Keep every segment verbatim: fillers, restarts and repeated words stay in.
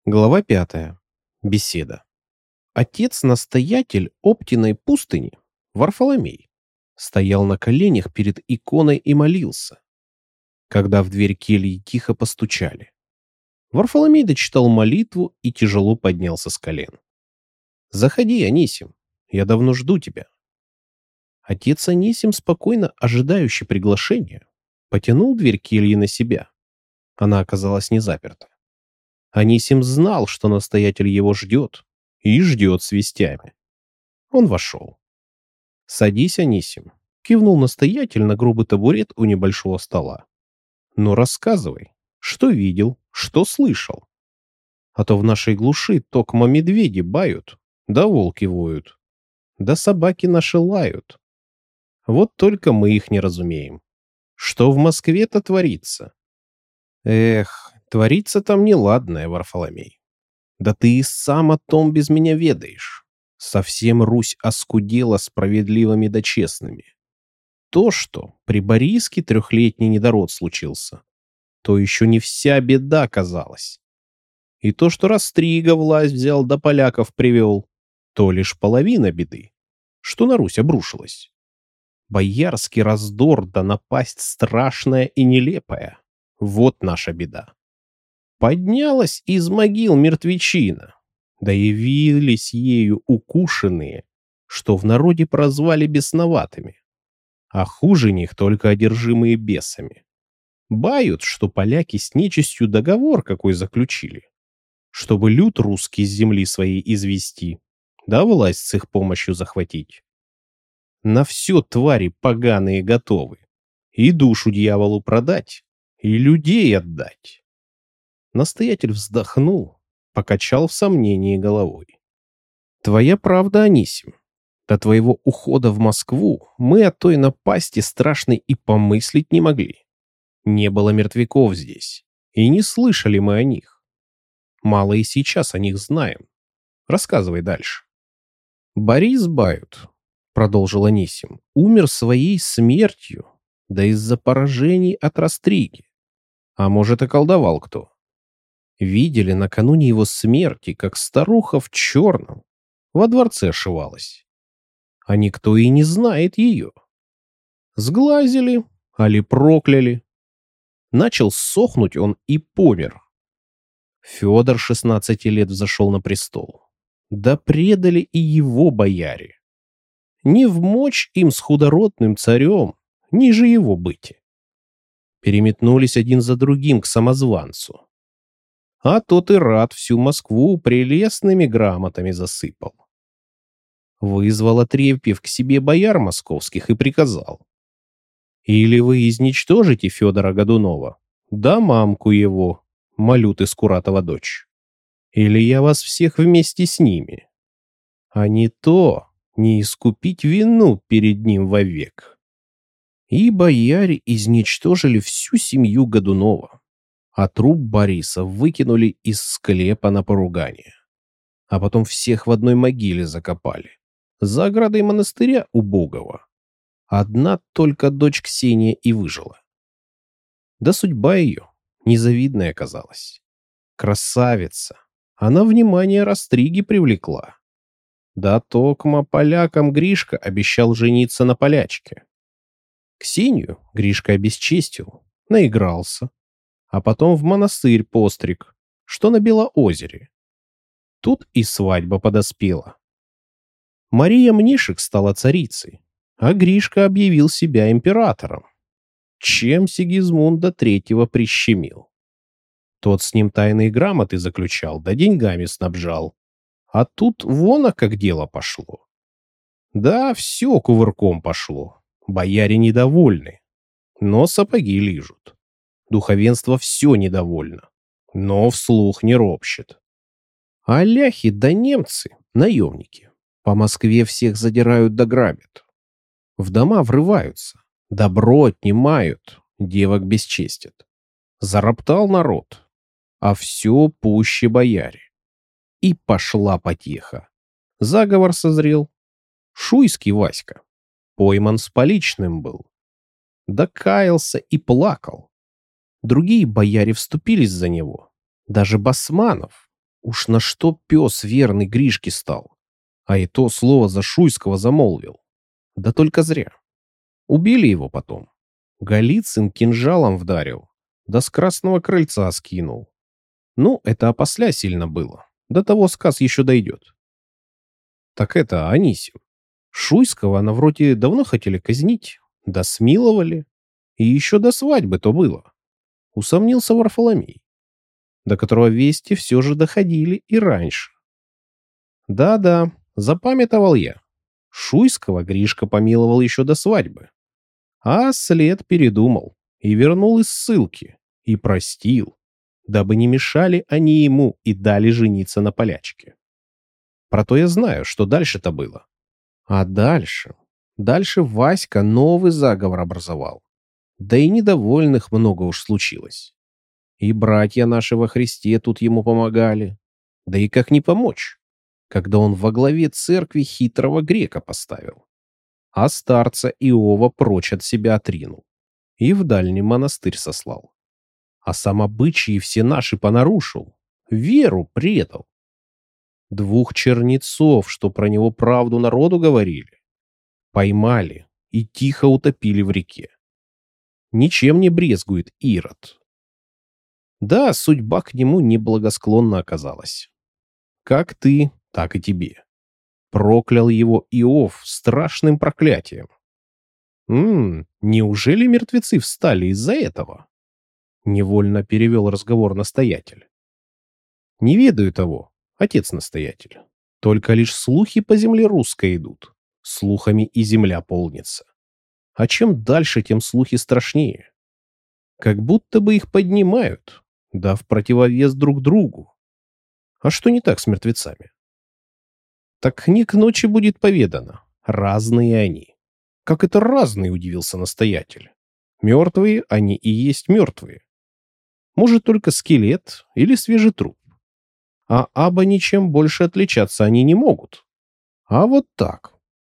Глава пятая. Беседа. Отец-настоятель Оптиной пустыни, Варфоломей, стоял на коленях перед иконой и молился, когда в дверь кельи тихо постучали. Варфоломей дочитал молитву и тяжело поднялся с колен. «Заходи, Анисим, я давно жду тебя». Отец Анисим, спокойно ожидающий приглашения, потянул дверь кельи на себя. Она оказалась не заперта. Анисим знал, что настоятель его ждет, и ждет с вестями. Он вошел. «Садись, Анисим», — кивнул настоятель на грубый табурет у небольшого стола. «Ну, рассказывай, что видел, что слышал. А то в нашей глуши токмо медведи бают, да волки воют, да собаки наши лают. Вот только мы их не разумеем. Что в Москве-то творится?» «Эх, творится там неладное, Варфоломей. Да ты и сам о том без меня ведаешь. Совсем Русь оскудела справедливыми да честными. То, что при Бориске трехлетний недород случился, то еще не вся беда казалась. И то, что Растрига власть взял да поляков привел, то лишь половина беды, что на Русь обрушилась. Боярский раздор да напасть страшная и нелепая. Вот наша беда. Поднялась из могил мертвечина, да явились ею укушенные, что в народе прозвали бесноватыми, а хуже них только одержимые бесами. Бают, что поляки с нечистью договор какой заключили, чтобы люд русский с земли своей извести, да власть с их помощью захватить. На все твари поганые готовы, и душу дьяволу продать, и людей отдать. Настоятель вздохнул, покачал в сомнении головой. «Твоя правда, Анисим. До твоего ухода в Москву мы о той напасти страшной и помыслить не могли. Не было мертвяков здесь, и не слышали мы о них. Мало и сейчас о них знаем. Рассказывай дальше». «Борис Бают», — продолжил Анисим, — «умер своей смертью, да из-за поражений от Растриги. А может, околдовал кто. Видели накануне его смерти, как старуха в черном во дворце ошивалась. А никто и не знает ее. Сглазили, али прокляли. Начал сохнуть он и помер. Федор шестнадцати лет взошел на престол. Да предали и его бояре. Не вмочь им с худородным царем, ниже его быть. Переметнулись один за другим к самозванцу. А тот и рад всю Москву прелестными грамотами засыпал. Вызвал Отрепьев к себе бояр московских и приказал: «Или вы изничтожите Федора Годунова, да мамку его, Малюты Скуратова дочь, или я вас всех вместе с ними. А не то не искупить вину перед ним вовек». И бояре изничтожили всю семью Годунова, а труп Бориса выкинули из склепа на поругание. А потом всех в одной могиле закопали, за оградой монастыря убогого. Одна только дочь Ксения и выжила. Да судьба ее незавидная оказалась. Красавица, она внимание Растриги привлекла. Да токмо полякам Гришка обещал жениться на полячке. Ксению Гришка обесчестил, наигрался, а потом в монастырь постриг, что на Белоозере. Тут и свадьба подоспела. Мария Мнишек стала царицей, а Гришка объявил себя императором, чем Сигизмунда Третьего прищемил. Тот с ним тайные грамоты заключал, да деньгами снабжал. А тут вон, а как дело пошло. Да, все кувырком пошло, бояре недовольны, но сапоги лижут. Духовенство все недовольно, но вслух не ропщет. А ляхи да немцы, наемники, по Москве всех задирают да грабят. В дома врываются, добро отнимают, девок бесчестят. Зароптал народ, а все пуще бояре. И пошла потеха. Заговор созрел. Шуйский Васька пойман с поличным был. Да каялся и плакал. Другие бояре вступились за него. Даже Басманов, Уж на что пес верный Гришке стал, а и то слово за Шуйского замолвил. Да только зря. Убили его потом. Голицын кинжалом вдарил, да с красного крыльца скинул. Ну, это опосля сильно было. До того сказ еще дойдет. Так это Анисим. Шуйского на вроде давно хотели казнить, да смиловали. И еще до свадьбы то было. Усомнился Варфоломей, до которого вести все же доходили и раньше. Да-да, запамятовал я. Шуйского Гришка помиловал еще до свадьбы. А след передумал и вернул из ссылки, и простил, дабы не мешали они ему и дали жениться на полячке. Про то я знаю, что дальше-то было. А дальше? Дальше Васька новый заговор образовал. Да и недовольных много уж случилось. И братья наши во Христе тут ему помогали. Да и как не помочь, когда он во главе церкви хитрого грека поставил, а старца Иова прочь от себя отринул и в дальний монастырь сослал. А сам обычаи все наши понарушил, веру предал. Двух чернецов, что про него правду народу говорили, поймали и тихо утопили в реке. Ничем не брезгует Ирод. Да, судьба к нему неблагосклонна оказалась. Как ты, так и тебе. Проклял его Иов страшным проклятием. Ммм, неужели мертвецы встали из-за этого? Невольно перевел разговор настоятель. Не ведаю того, отец-настоятель. Только лишь слухи по земле русской идут. Слухами и земля полнится. А чем дальше, тем слухи страшнее. Как будто бы их поднимают, да в противовес друг другу. А что не так с мертвецами? Так не к ночи будет поведано. Разные они. Как это разные, удивился настоятель. Мертвые они и есть мертвые. Может, только скелет или свежий труп. А аба ничем больше отличаться они не могут. А вот так.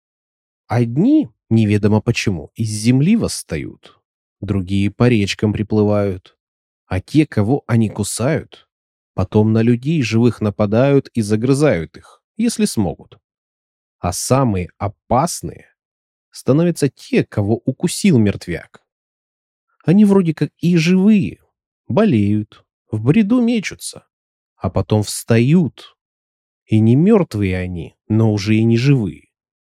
Одни, неведомо почему, из земли восстают. Другие по речкам приплывают. А те, кого они кусают, потом на людей живых нападают и загрызают их, если смогут. А самые опасные становятся те, кого укусил мертвяк. Они вроде как и живые, болеют, в бреду мечутся, а потом встают. И не мертвые они, но уже и не живые.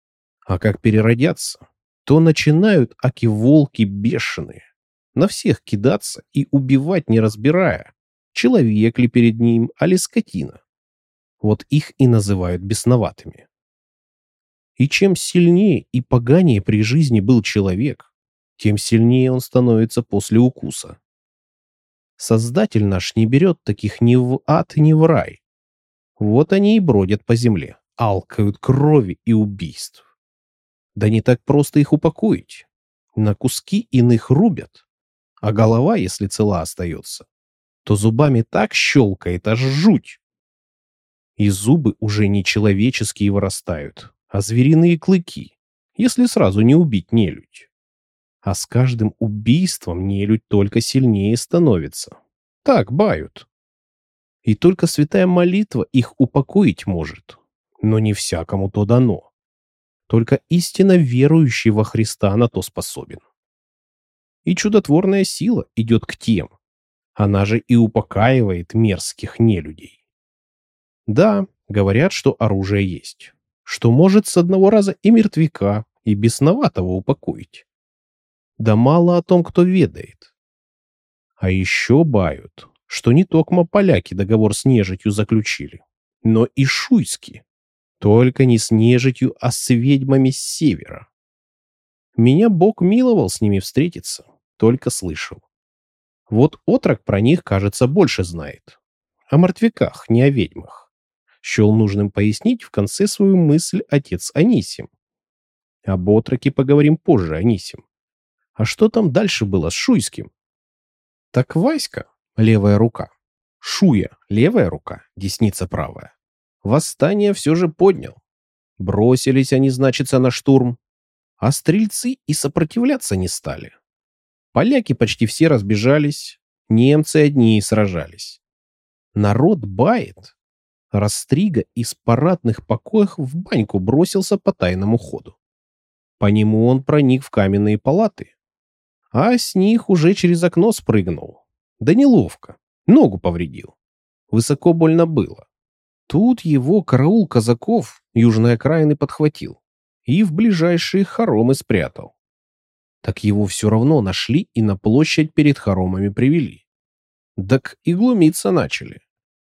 А как переродятся, то начинают, аки волки бешеные, на всех кидаться и убивать, не разбирая, человек ли перед ним, али скотина. Вот их и называют бесноватыми. И чем сильнее и поганее при жизни был человек, тем сильнее он становится после укуса. Создатель наш не берет таких ни в ад, ни в рай. Вот они и бродят по земле, алкают крови и убийств. Да не так просто их упокоить. На куски иных рубят, а голова, если цела остается, то зубами так щелкает, аж жуть. И зубы уже не человеческие вырастают, а звериные клыки, если сразу не убить нелюдь. А с каждым убийством нелюдь только сильнее становится. Так бают. И только святая молитва их упокоить может. Но не всякому то дано. Только истинно верующий во Христа на то способен. И чудотворная сила идет к тем. Она же и упокаивает мерзких нелюдей. Да, говорят, что оружие есть. Что может с одного раза и мертвяка, и бесноватого упокоить. Да мало о том, кто ведает. А еще бают, что не токмо поляки договор с нежитью заключили, но и шуйски. Только не с нежитью, а с ведьмами с севера. Меня Бог миловал с ними встретиться, только слышал. Вот отрок про них, кажется, больше знает. О мертвяках, не о ведьмах. Счел нужным пояснить в конце свою мысль отец Анисим. Об отроке поговорим позже, Анисим. А что там дальше было с Шуйским? Так Васька, левая рука, Шуя, левая рука, десница правая, восстание все же поднял. Бросились они, значится, на штурм, а стрельцы и сопротивляться не стали. Поляки почти все разбежались, немцы одни и сражались. Народ бает, Растрига из парадных покоев в баньку бросился по тайному ходу. По нему он проник в каменные палаты, а с них уже через окно спрыгнул. Да неловко, ногу повредил. Высоко больно было. Тут его караул казаков южной окраины подхватил и в ближайшие хоромы спрятал. Так его все равно нашли и на площадь перед хоромами привели. Так и глумиться начали.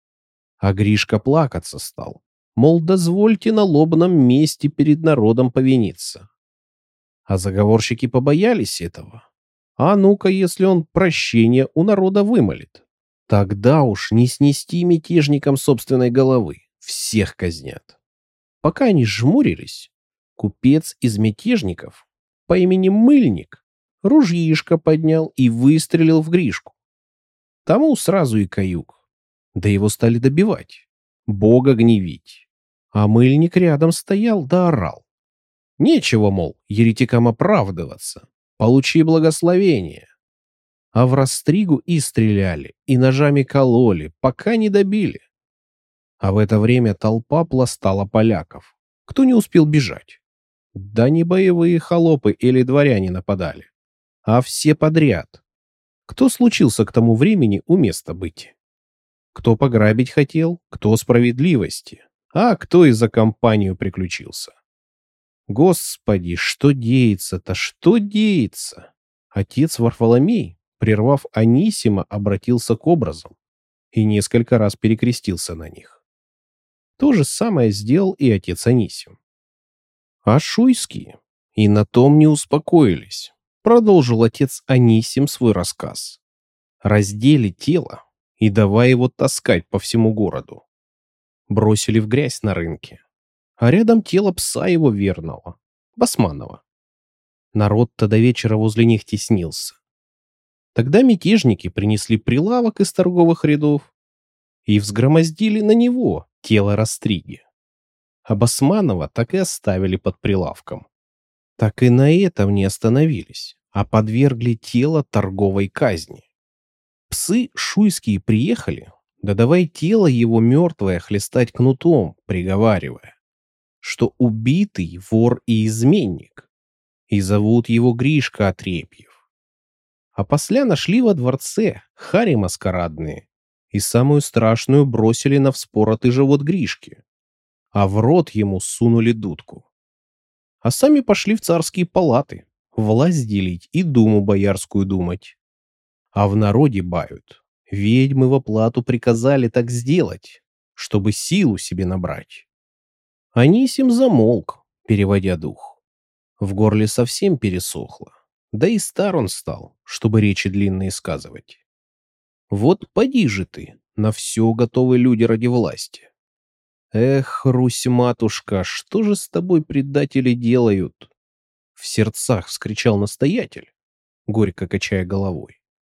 А Гришка плакаться стал, мол, дозвольте на лобном месте перед народом повиниться. А заговорщики побоялись этого. А ну-ка, если он прощение у народа вымолит, тогда уж не снести мятежникам собственной головы, всех казнят. Пока они жмурились, купец из мятежников по имени Мыльник ружьишко поднял и выстрелил в Гришку. Тому сразу и каюк. Да его стали добивать, Бога гневить. А Мыльник рядом стоял да орал. Нечего, мол, еретикам оправдываться. Получи благословение. А в Растригу и стреляли, и ножами кололи, пока не добили. А в это время толпа пластала поляков. Кто не успел бежать? Да не боевые холопы или дворяне нападали, а все подряд. Кто случился к тому времени у места быть? Кто пограбить хотел, кто справедливости, а кто и за компанию приключился. Господи, что деется-то, что деется? Отец Варфоломей, прервав Анисима, обратился к образам и несколько раз перекрестился на них. То же самое сделал и отец Анисим. А шуйские и на том не успокоились. Продолжил отец Анисим свой рассказ. Раздели тело и давай его таскать по всему городу. Бросили в грязь на рынке, а рядом тело пса его верного, Басманова. Народ-то до вечера возле них теснился. Тогда мятежники принесли прилавок из торговых рядов и взгромоздили на него тело Растриги. А Басманова так и оставили под прилавком. Так и на этом не остановились, а подвергли тело торговой казни. Псы шуйские приехали, да давай тело его мертвое хлестать кнутом, приговаривая, что убитый вор и изменник, и зовут его Гришка Отрепьев. А после нашли во дворце хари маскарадные и самую страшную бросили на вспоротый живот Гришки, а в рот ему сунули дудку. А сами пошли в царские палаты, власть делить и думу боярскую думать. А в народе бают. Ведьмы в оплату приказали так сделать, чтобы силу себе набрать. Анисим замолк, переводя дух. В горле совсем пересохло. Да и стар он стал, чтобы речи длинные сказывать. Вот поди же ты, на все готовы люди ради власти. Эх, Русь-матушка, что же с тобой предатели делают? В сердцах вскричал настоятель, горько качая головой.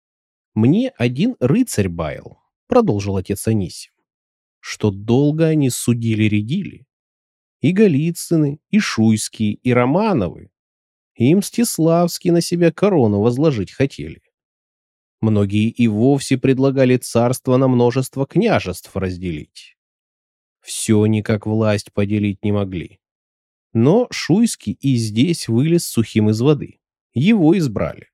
Мне один рыцарь баял, продолжил отец Анисим, что долго они судили-рядили. И Голицыны, и Шуйские, и Романовы, и Мстиславский на себя корону возложить хотели. Многие и вовсе предлагали царство на множество княжеств разделить. Все никак власть поделить не могли. Но Шуйский и здесь вылез сухим из воды. Его избрали.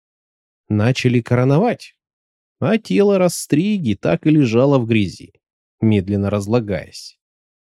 Начали короновать. А тело Растриги так и лежало в грязи, медленно разлагаясь.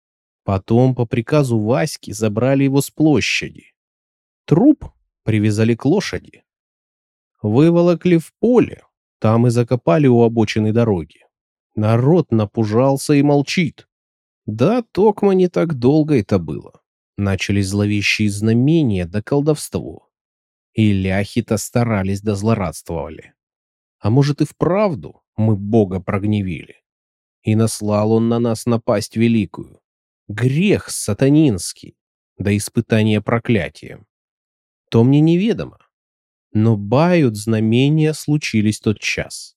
Потом по приказу Васьки забрали его с площади. Труп привязали к лошади. Выволокли в поле, там и закопали у обочины дороги. Народ напужался и молчит. Да, токмо не так долго это было. Начались зловещие знамения да колдовство. И ляхи-то старались да злорадствовали. А может и вправду мы Бога прогневили. И наслал он на нас напасть великую. Грех сатанинский, да испытание проклятием. То мне неведомо. Но бают знамения случились тот час.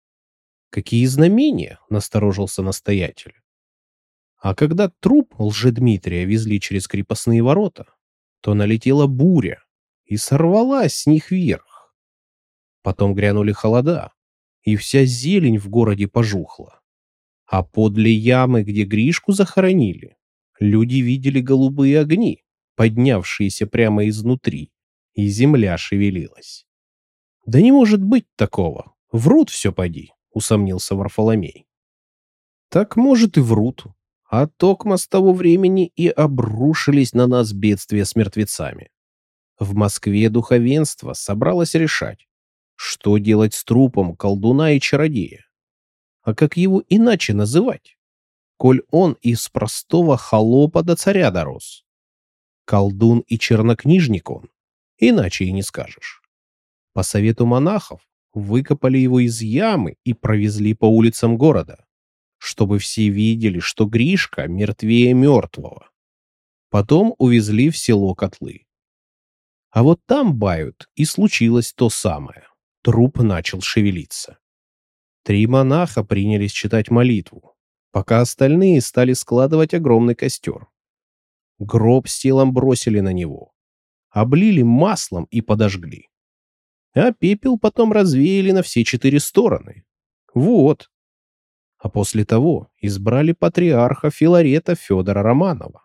Какие знамения? Насторожился настоятель. А когда труп Лжедмитрия везли через крепостные ворота, то налетела буря и сорвалась с них вверх. Потом грянули холода, и вся зелень в городе пожухла. А подле ямы, где Гришку захоронили, люди видели голубые огни, поднявшиеся прямо изнутри, и земля шевелилась. «Да не может быть такого! Врут все поди!» — усомнился Варфоломей. «Так, может, и врут. А токмо с того времени и обрушились на нас бедствия с мертвецами. В Москве духовенство собралось решать, что делать с трупом колдуна и чародея. А как его иначе называть, коль он из простого холопа до царя дорос? Колдун и чернокнижник он, иначе и не скажешь. По совету монахов выкопали его из ямы и провезли по улицам города, чтобы все видели, что Гришка мертвее мертвого. Потом увезли в село Котлы. А вот там, бают, и случилось то самое. Труп начал шевелиться. Три монаха принялись читать молитву, пока остальные стали складывать огромный костер. Гроб с телом бросили на него, облили маслом и подожгли. А пепел потом развеяли на все четыре стороны. Вот. А после того избрали патриарха Филарета Федора Романова.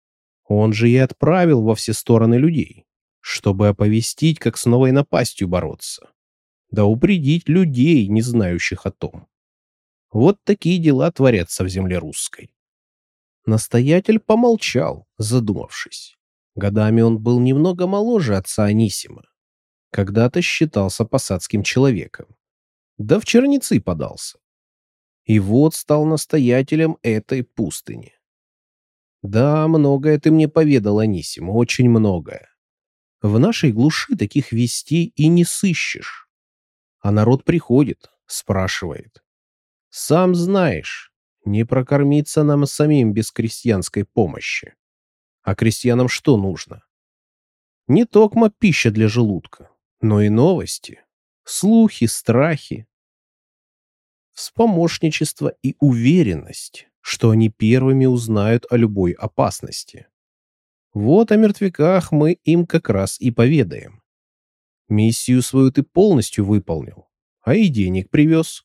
Он же и отправил во все стороны людей, чтобы оповестить, как с новой напастью бороться, да упредить людей, не знающих о том. Вот такие дела творятся в земле русской. Настоятель помолчал, задумавшись. Годами он был немного моложе отца Анисима. Когда-то считался посадским человеком. Да в черницы подался. И вот стал настоятелем этой пустыни. Да, многое ты мне поведал, Анисим, очень многое. В нашей глуши таких вестей и не сыщешь. А народ приходит, спрашивает. Сам знаешь, не прокормиться нам самим без крестьянской помощи. А крестьянам что нужно? Не токмо пища для желудка, но и новости, слухи, страхи, вспомощничество и уверенность, что они первыми узнают о любой опасности. Вот о мертвяках мы им как раз и поведаем. Миссию свою ты полностью выполнил, а и денег привез.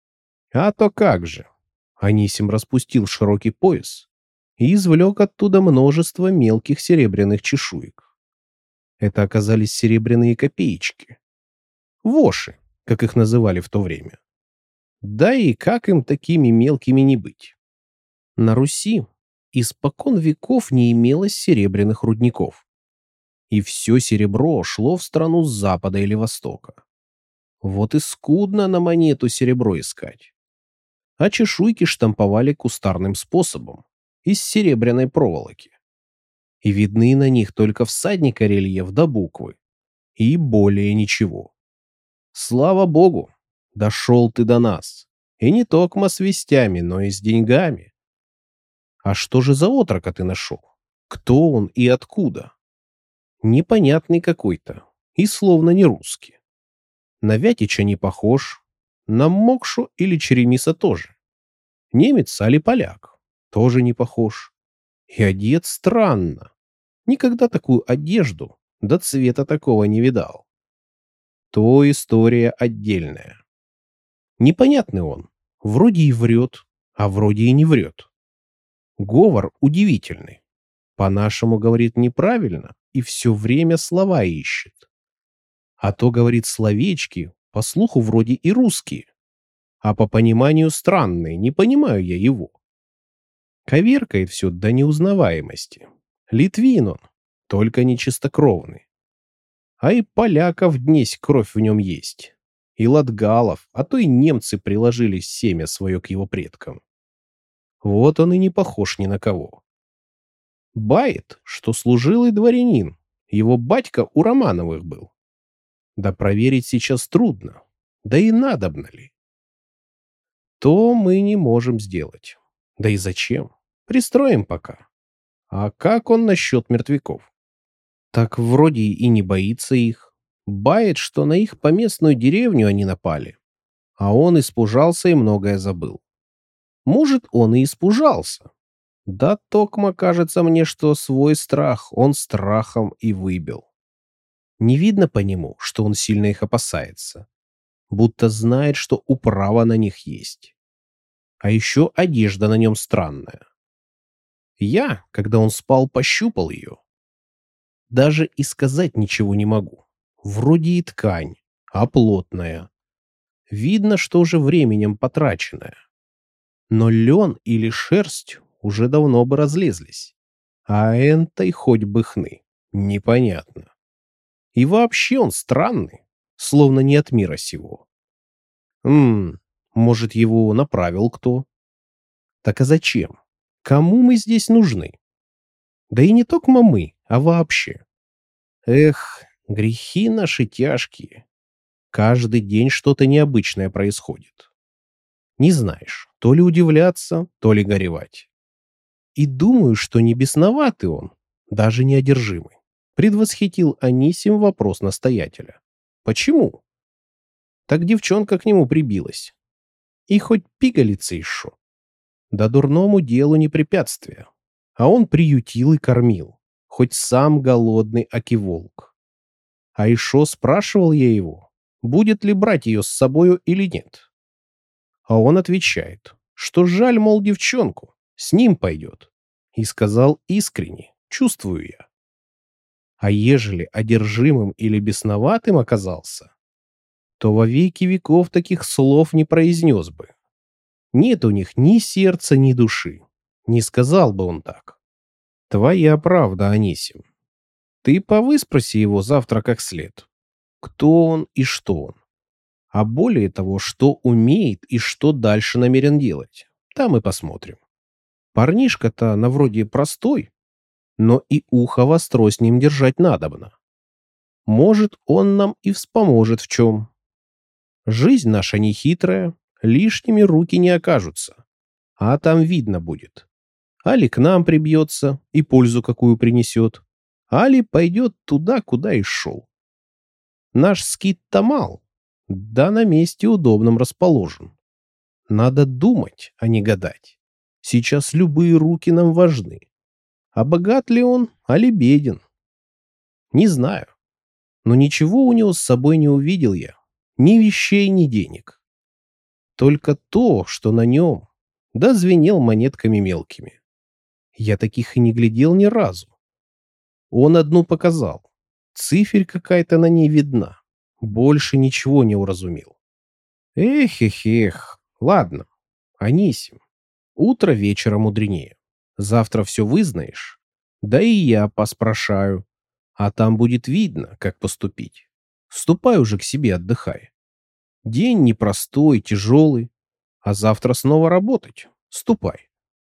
А то как же. Анисим распустил широкий пояс и извлек оттуда множество мелких серебряных чешуек. Это оказались серебряные копеечки. Воши, как их называли в то время. Да и как им такими мелкими не быть? На Руси испокон веков не имелось серебряных рудников. И все серебро шло в страну с запада или востока. Вот и скудно на монету серебро искать. А чешуйки штамповали кустарным способом, из серебряной проволоки. И видны на них только всадника рельеф да буквы. И более ничего. Слава богу, дошел ты до нас. И не токмо с вестями, но и с деньгами. А что же за отрока ты нашел? Кто он и откуда? Непонятный какой-то, и словно не русский. На Вятича не похож, на Мокшу или Черемиса тоже. Немец али поляк, тоже не похож. И одет странно. Никогда такую одежду, до цвета такого не видал. То история отдельная. Непонятный он, вроде и врет, а вроде и не врет. Говор удивительный. По-нашему говорит неправильно и все время слова ищет. А то говорит словечки, по слуху вроде и русские, а по пониманию странные, не понимаю я его. Коверкает все до неузнаваемости. Литвин он, только не чистокровный. А и поляков днесь кровь в нем есть. И латгалов, а то и немцы приложили семя свое к его предкам. Вот он и не похож ни на кого. Бает, что служилый дворянин, его батька у Романовых был. Да проверить сейчас трудно, да и надобно ли. То мы не можем сделать. Да и зачем? Пристроим пока. А как он насчет мертвяков? Так вроде и не боится их. Бает, что на их поместную деревню они напали. А он испужался и многое забыл. Может, он и испужался. Да токмо кажется мне, что свой страх он страхом и выбил. Не видно по нему, что он сильно их опасается. Будто знает, что управа на них есть. А еще одежда на нем странная. Я, когда он спал, пощупал ее. Даже и сказать ничего не могу. Вроде и ткань, а плотная. Видно, что уже временем потраченная. Но лен или шерсть уже давно бы разлезлись. А энтой хоть бы хны. Непонятно. И вообще он странный, словно не от мира сего. Ммм, может, его направил кто? Так а зачем? Кому мы здесь нужны? Да и не только мы, а вообще. Эх, грехи наши тяжкие. Каждый день что-то необычное происходит. Не знаешь, то ли удивляться, то ли горевать. И думаю, что не бесноватый он, даже не одержимый. Предвосхитил Анисим вопрос настоятеля. Почему? Так девчонка к нему прибилась. И хоть пигалица еще. Да дурному делу не препятствие. А он приютил и кормил. Хоть сам голодный аки волк. А еще спрашивал я его, будет ли брать ее с собою или нет. А он отвечает, что жаль, мол, девчонку, с ним пойдет. И сказал искренне, чувствую я. А ежели одержимым или бесноватым оказался, то во веки веков таких слов не произнес бы. Нет у них ни сердца, ни души. Не сказал бы он так. Твоя правда, Анисим. Ты повыспроси его завтра как след. Кто он и что он. А более того, что умеет и что дальше намерен делать. Там и посмотрим. Парнишка-то на вроде простой, но и ухо востро с ним держать надобно. Может, он нам и вспоможет в чем. Жизнь наша не хитрая, лишними руки не окажутся. А там видно будет. Али к нам прибьется и пользу какую принесет, али пойдет туда, куда и шел. Наш скит-то мал, да на месте удобном расположен. Надо думать, а не гадать. Сейчас любые руки нам важны. А богат ли он, али беден? Не знаю. Но ничего у него с собой не увидел я. Ни вещей, ни денег. Только то, что на нем, да звенел монетками мелкими. Я таких и не глядел ни разу. Он одну показал. Циферь какая-то на ней видна. Больше ничего не уразумел. Эх-эх-эх. Ладно, Анисим. Утро вечера мудренее. Завтра все вызнаешь. Да и я поспрашаю. А там будет видно, как поступить. Ступай уже к себе, отдыхай. День непростой, тяжелый. А завтра снова работать. Ступай.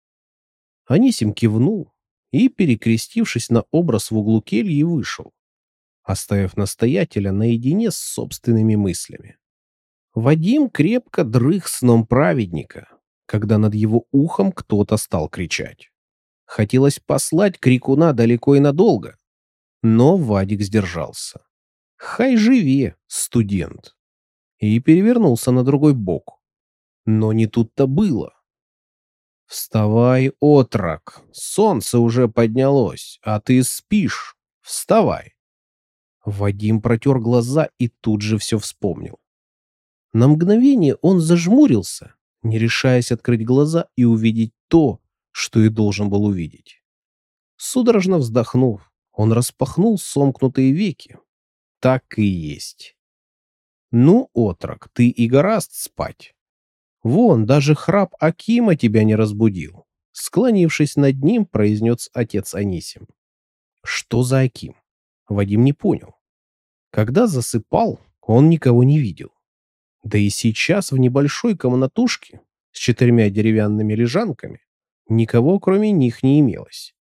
Анисим кивнул и, перекрестившись на образ в углу кельи, вышел, оставив настоятеля наедине с собственными мыслями. Вадим крепко дрых сном праведника, когда над его ухом кто-то стал кричать. Хотелось послать крикуна далеко и надолго, но Вадик сдержался. Хай живе, студент. И перевернулся на другой бок. Но не тут-то было. «Вставай, отрок! Солнце уже поднялось, а ты спишь! Вставай!» Вадим протер глаза и тут же все вспомнил. На мгновение он зажмурился, не решаясь открыть глаза и увидеть то, что и должен был увидеть. Судорожно вздохнув, он распахнул сомкнутые веки. Так и есть. «Ну, отрок, ты и гораст спать. Вон, даже храп Акима тебя не разбудил», — склонившись над ним, произнес отец Анисим. Что за Аким? Вадим не понял. Когда засыпал, он никого не видел. Да и сейчас в небольшой комнатушке с четырьмя деревянными лежанками никого кроме них не имелось.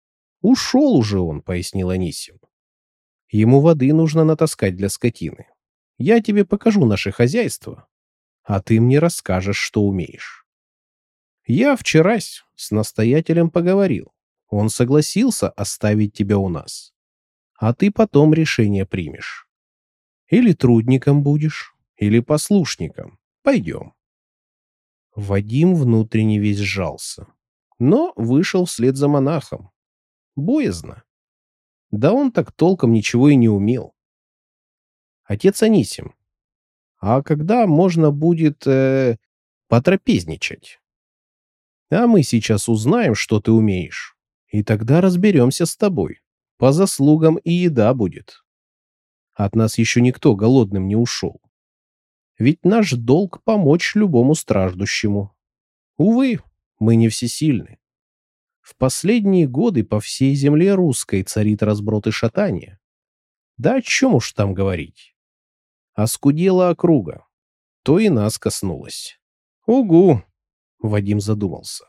«Ушел уже он», — пояснил Анисим. «Ему воды нужно натаскать для скотины. Я тебе покажу наше хозяйство, а ты мне расскажешь, что умеешь». Я вчерась с настоятелем поговорил. Он согласился оставить тебя у нас. А ты потом решение примешь. Или трудником будешь, или послушником. Пойдем. Вадим внутренне весь сжался, но вышел вслед за монахом. Боязно. Да он так толком ничего и не умел. Отец Анисим, а когда можно будет э, потрапезничать? А мы сейчас узнаем, что ты умеешь. И тогда разберемся с тобой. По заслугам и еда будет. От нас еще никто голодным не ушел. Ведь наш долг помочь любому страждущему. Увы, мы не всесильны. В последние годы по всей земле русской царит разброд и шатание. Да о чем уж там говорить. Оскудела округа. То и нас коснулось. Угу, Вадим задумался.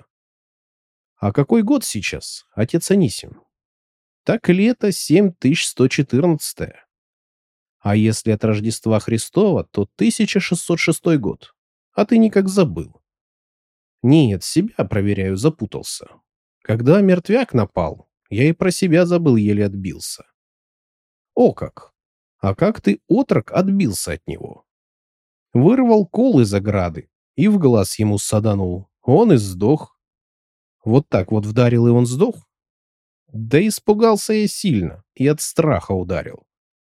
А какой год сейчас, отец Анисим? Так лето семь тысяч сто четырнадцатое. А если от Рождества Христова, то тысяча шестьсот шестой год. А ты никак забыл. Нет, себя проверяю, запутался. Когда мертвяк напал, я и про себя забыл, еле отбился. О как! А как ты, отрок, отбился от него? Вырвал кол из ограды и в глаз ему саданул. Он и сдох. Вот так вот вдарил, и он сдох? Да испугался я сильно и от страха ударил.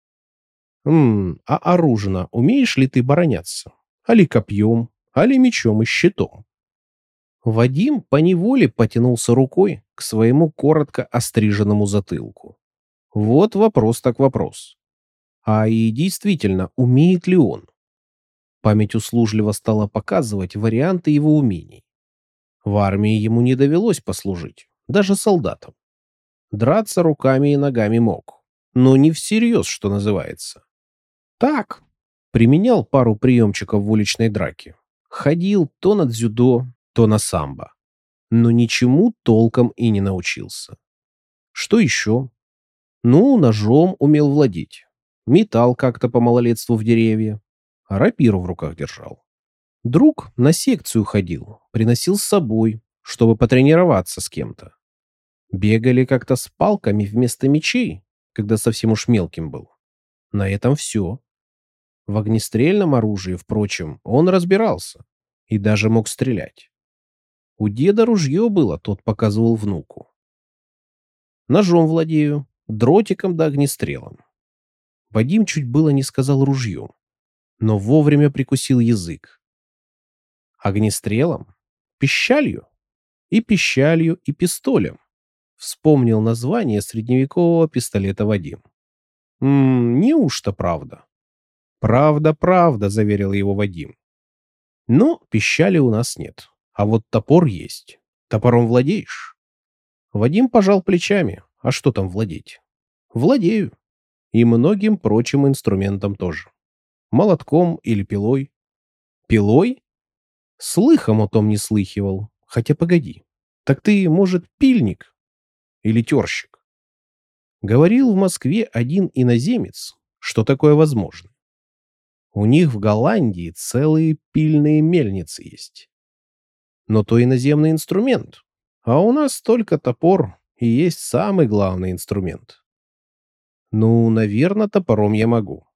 М, а оружно умеешь ли ты обороняться? Али копьем, али мечом и щитом? Вадим поневоле потянулся рукой к своему коротко остриженному затылку. Вот вопрос так вопрос. А и действительно, умеет ли он? Память услужливо стала показывать варианты его умений. В армии ему не довелось послужить, даже солдатам. Драться руками и ногами мог, но не всерьез, что называется. Так, применял пару приемчиков в уличной драке. Ходил то на дзюдо, то на самбо. Но ничему толком и не научился. Что еще? Ну, ножом умел владеть. Метал как-то по малолетству в деревья. А рапиру в руках держал. Друг на секцию ходил, приносил с собой, чтобы потренироваться с кем-то. Бегали как-то с палками вместо мечей, когда совсем уж мелким был. На этом все. В огнестрельном оружии, впрочем, он разбирался и даже мог стрелять. У деда ружье было, тот показывал внуку. Ножом владею, дротиком да огнестрелом. Вадим чуть было не сказал ружьем, но вовремя прикусил язык. Огнестрелом? Пищалью? И пищалью, и пистолем. Вспомнил название средневекового пистолета Вадим. «М-м, неужто правда?» «Правда, правда», — заверил его Вадим. «Но пищали у нас нет, а вот топор есть. Топором владеешь?» Вадим пожал плечами. «А что там владеть?» «Владею. И многим прочим инструментом тоже. Молотком или пилой». «Пилой?» «Слыхом о том не слыхивал. Хотя погоди. Так ты, может, пильник? Или терщик?» Говорил в Москве один иноземец, что такое возможно. У них в Голландии целые пильные мельницы есть. Но то иноземный инструмент, а у нас только топор и есть самый главный инструмент. Ну, наверное, топором я могу.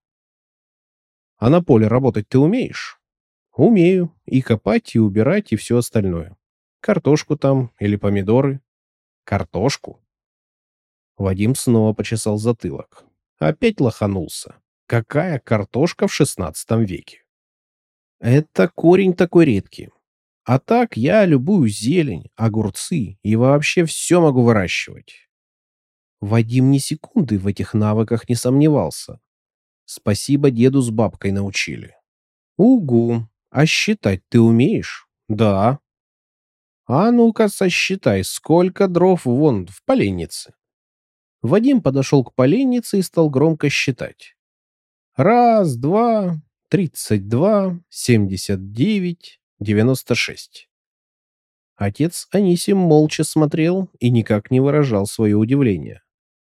А на поле работать ты умеешь? Умею. И копать, и убирать, и все остальное. Картошку там или помидоры. Картошку? Вадим снова почесал затылок. Опять лоханулся. Какая картошка в шестнадцатом веке? Это корень такой редкий. А так я любую зелень, огурцы и вообще все могу выращивать. Вадим ни секунды в этих навыках не сомневался. Спасибо, деду с бабкой научили. Угу. А считать ты умеешь? Да. А ну-ка сосчитай, сколько дров вон в поленнице. Вадим подошел к поленнице и стал громко считать. Раз, два, тридцать два, семьдесят девять, девяносто шесть. Отец Анисим молча смотрел и никак не выражал свое удивление.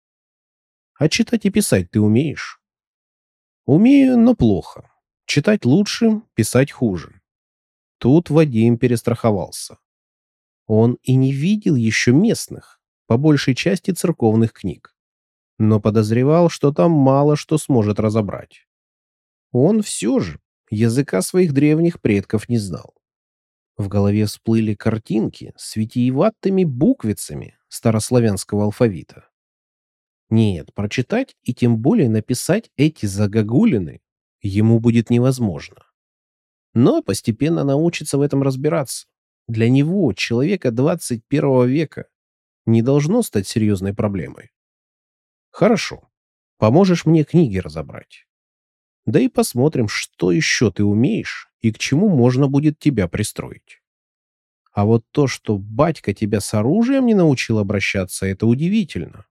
«А читать и писать ты умеешь?» «Умею, но плохо. Читать лучше, писать хуже». Тут Вадим перестраховался. Он и не видел еще местных, по большей части церковных книг, но подозревал, что там мало что сможет разобрать. Он все же языка своих древних предков не знал. В голове всплыли картинки с витиеватыми буквицами старославянского алфавита. Нет, прочитать и тем более написать эти загогулины ему будет невозможно. Но постепенно научится в этом разбираться. Для него, человека двадцать первого века, не должно стать серьезной проблемой. Хорошо. Поможешь мне книги разобрать. Да и посмотрим, что еще ты умеешь и к чему можно будет тебя пристроить. А вот то, что батька тебя с оружием не научил обращаться, это удивительно.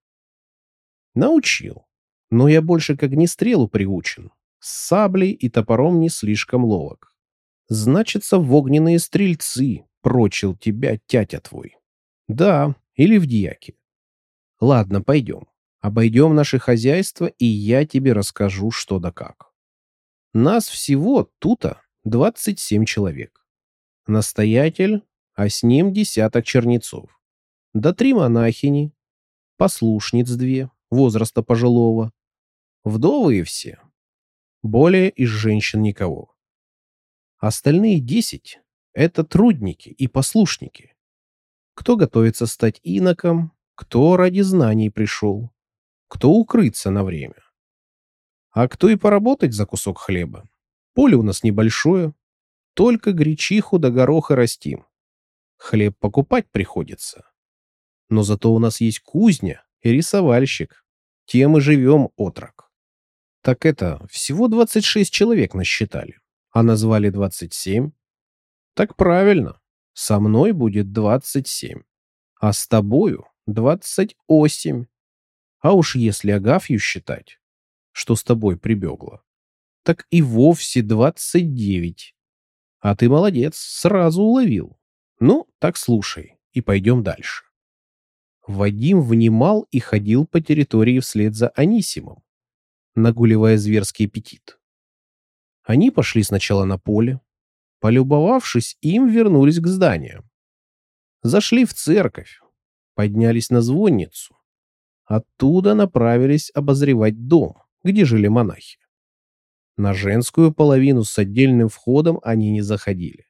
Научил. Но я больше к огнестрелу приучен. С саблей и топором не слишком ловок. Значится, в огненные стрельцы прочил тебя тятя твой. Да, или в дьяки. Ладно, пойдем. Обойдем наше хозяйство, и я тебе расскажу, что да как. Нас всего тута двадцать семь человек. Настоятель, а с ним десяток чернецов. Да три монахини, послушниц две, возраста пожилого. Вдовые все. Более из женщин никого. Остальные десять — это трудники и послушники. Кто готовится стать иноком, кто ради знаний пришел, кто укрыться на время. А кто и поработать за кусок хлеба. Поле у нас небольшое, только гречиху да гороха растим. Хлеб покупать приходится. Но зато у нас есть кузня и рисовальщик. Тем и живем, отрок. Так это, всего двадцать шесть человек насчитали, а назвали двадцать семь. Так правильно, со мной будет двадцать семь, а с тобою двадцать восемь. А уж если Агафью считать, что с тобой прибегла, так и вовсе двадцать девять. А ты молодец, сразу уловил. Ну, так слушай, и пойдем дальше. Вадим внимал и ходил по территории вслед за Анисимом, нагуливая зверский аппетит. Они пошли сначала на поле. Полюбовавшись им, вернулись к зданию. Зашли в церковь, поднялись на звонницу. Оттуда направились обозревать дом, где жили монахи. На женскую половину с отдельным входом они не заходили.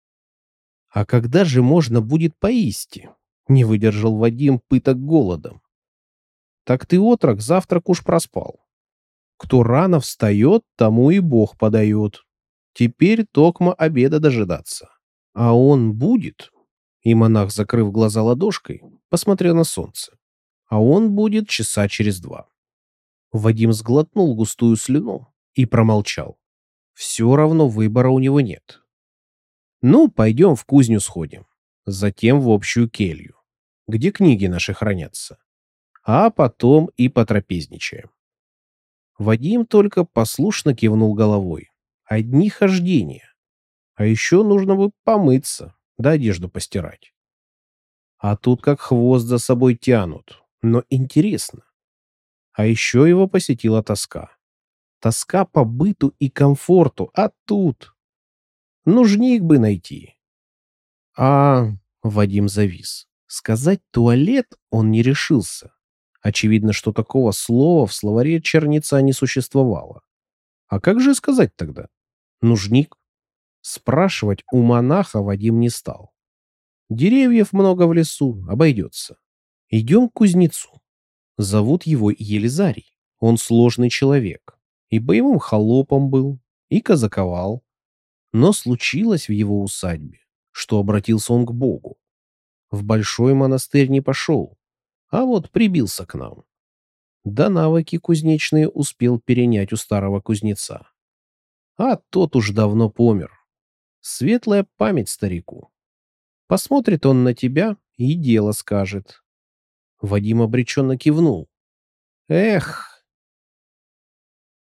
«А когда же можно будет поисти?» — не выдержал Вадим пыток голодом. «Так ты, отрок, завтрак уж проспал. Кто рано встает, тому и Бог подает. Теперь токмо обеда дожидаться. А он будет...» И монах, закрыв глаза ладошкой, посмотрел на солнце. «А он будет часа через два». Вадим сглотнул густую слюну и промолчал. Все равно выбора у него нет. «Ну, пойдем в кузню сходим. Затем в общую келью, где книги наши хранятся. А потом и потрапезничаем». Вадим только послушно кивнул головой. Одни хождения. А еще нужно бы помыться, да одежду постирать. А тут как хвост за собой тянут. Но интересно. А еще его посетила тоска. Тоска по быту и комфорту. А тут... Нужник бы найти. А... Вадим завис. Сказать «туалет» он не решился. Очевидно, что такого слова в словаре черница не существовало. А как же сказать тогда? Нужник? Спрашивать у монаха Вадим не стал. Деревьев много в лесу, обойдется. Идем к кузнецу. Зовут его Елизарий. Он сложный человек. И боевым холопом был, и казаковал. Но случилось в его усадьбе, что обратился он к Богу. В большой монастырь не пошел, а вот прибился к нам. Да навыки кузнечные успел перенять у старого кузнеца. А тот уж давно помер. Светлая память старику. Посмотрит он на тебя и дело скажет. Вадим обреченно кивнул. Эх,